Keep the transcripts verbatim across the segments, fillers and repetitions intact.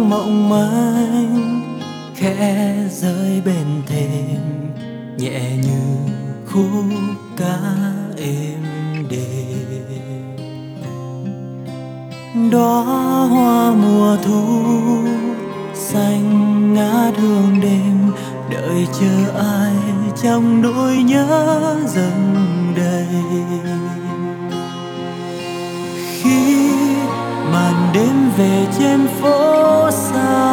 mộng manh khẽ rơi bên thềm, nhẹ như khúc ca êm đềm. Đóa hoa mùa thu xanh ngát hương đêm, đợi chờ ai trong nỗi nhớ dâng đầy. Khi màn đêm về trên phố xa,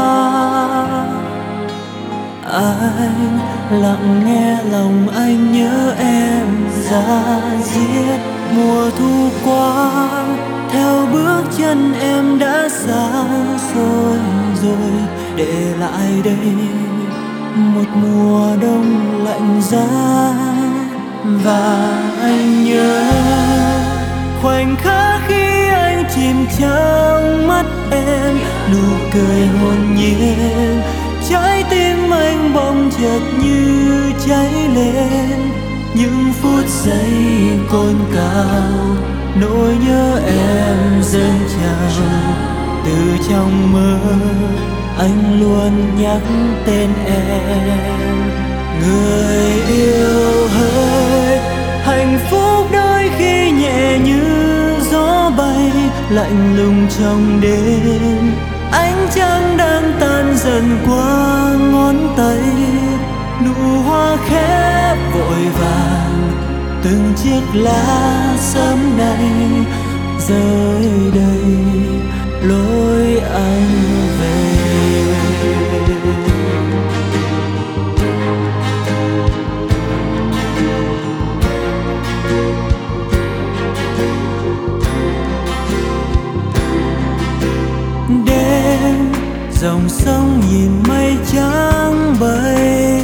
anh lặng nghe lòng anh nhớ em ra diết. Mùa thu qua theo bước chân em đã xa xôi rồi, để lại đây một mùa đông lạnh giá. Và anh nhớ khoảnh khắc khi anh chìm trong mắt em, nụ cười hồn nhiên, trái tim anh bỗng chợt như cháy lên. Những phút giây cồn cào, nỗi nhớ em dâng trào. Từ trong mơ anh luôn nhắc tên em. Người yêu hỡi, hạnh phúc đôi khi nhẹ như gió bay, lạnh lùng trong đêm. Ánh trăng đang tan dần qua ngón tay, nụ hoa khép vội vàng, từng chiếc lá sớm nay rơi đầy lối anh về. Đêm dòng sông nhìn mây trắng bay,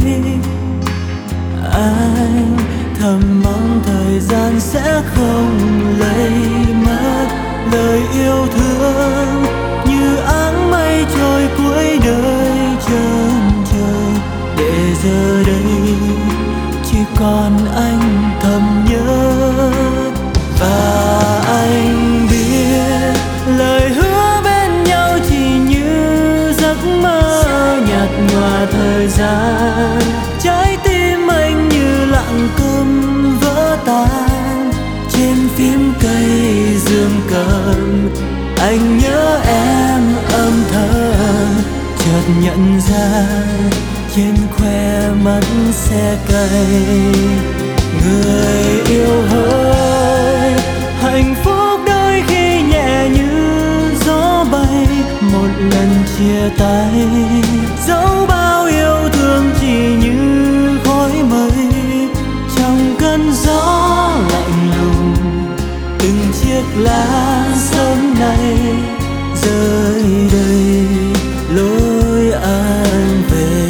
anh thầm mong thời gian sẽ không lấy mất lời yêu thương. Như áng mây trôi cuối đời chân trời, để giờ đây chỉ còn anh thầm nhớ. Và anh biết lời hứa bên nhau chỉ như giấc mơ nhạt nhòa thời gian. Trái tim anh như lặng câm vỡ tan, trên phím cây dương cầm anh nhớ em âm thầm. Chợt nhận ra trên khoe mắt xe cay. Người yêu hỡi, hạnh phúc đôi khi nhẹ như gió bay. Một lần chia tay, dẫu bao yêu thương chỉ như khói mây. Trong cơn gió lạnh lùng, từng chiếc lá sớm nay rơi đầy lối anh về.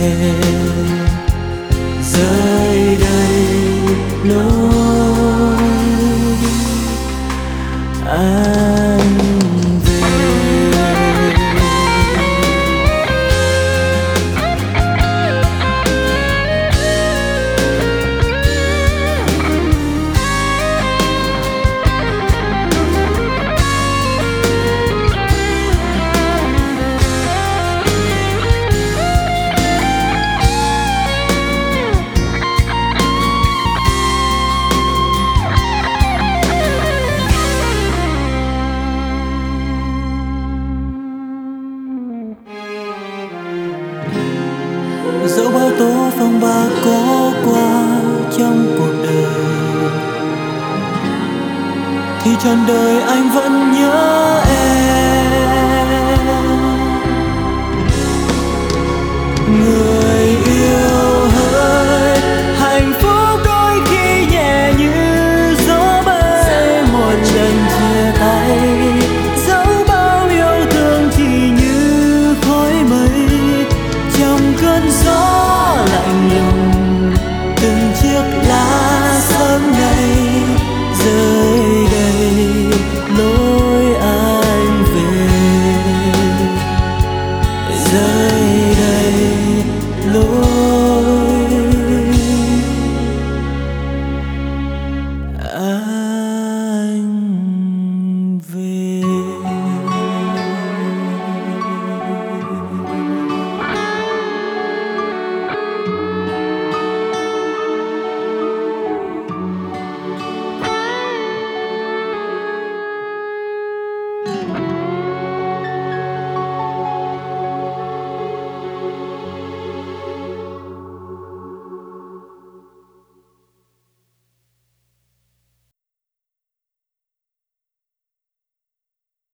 Rơi đầy lối anh về. Dẫu bao tố phong ba có qua trong cuộc đời, thì trọn đời anh vẫn nhớ em.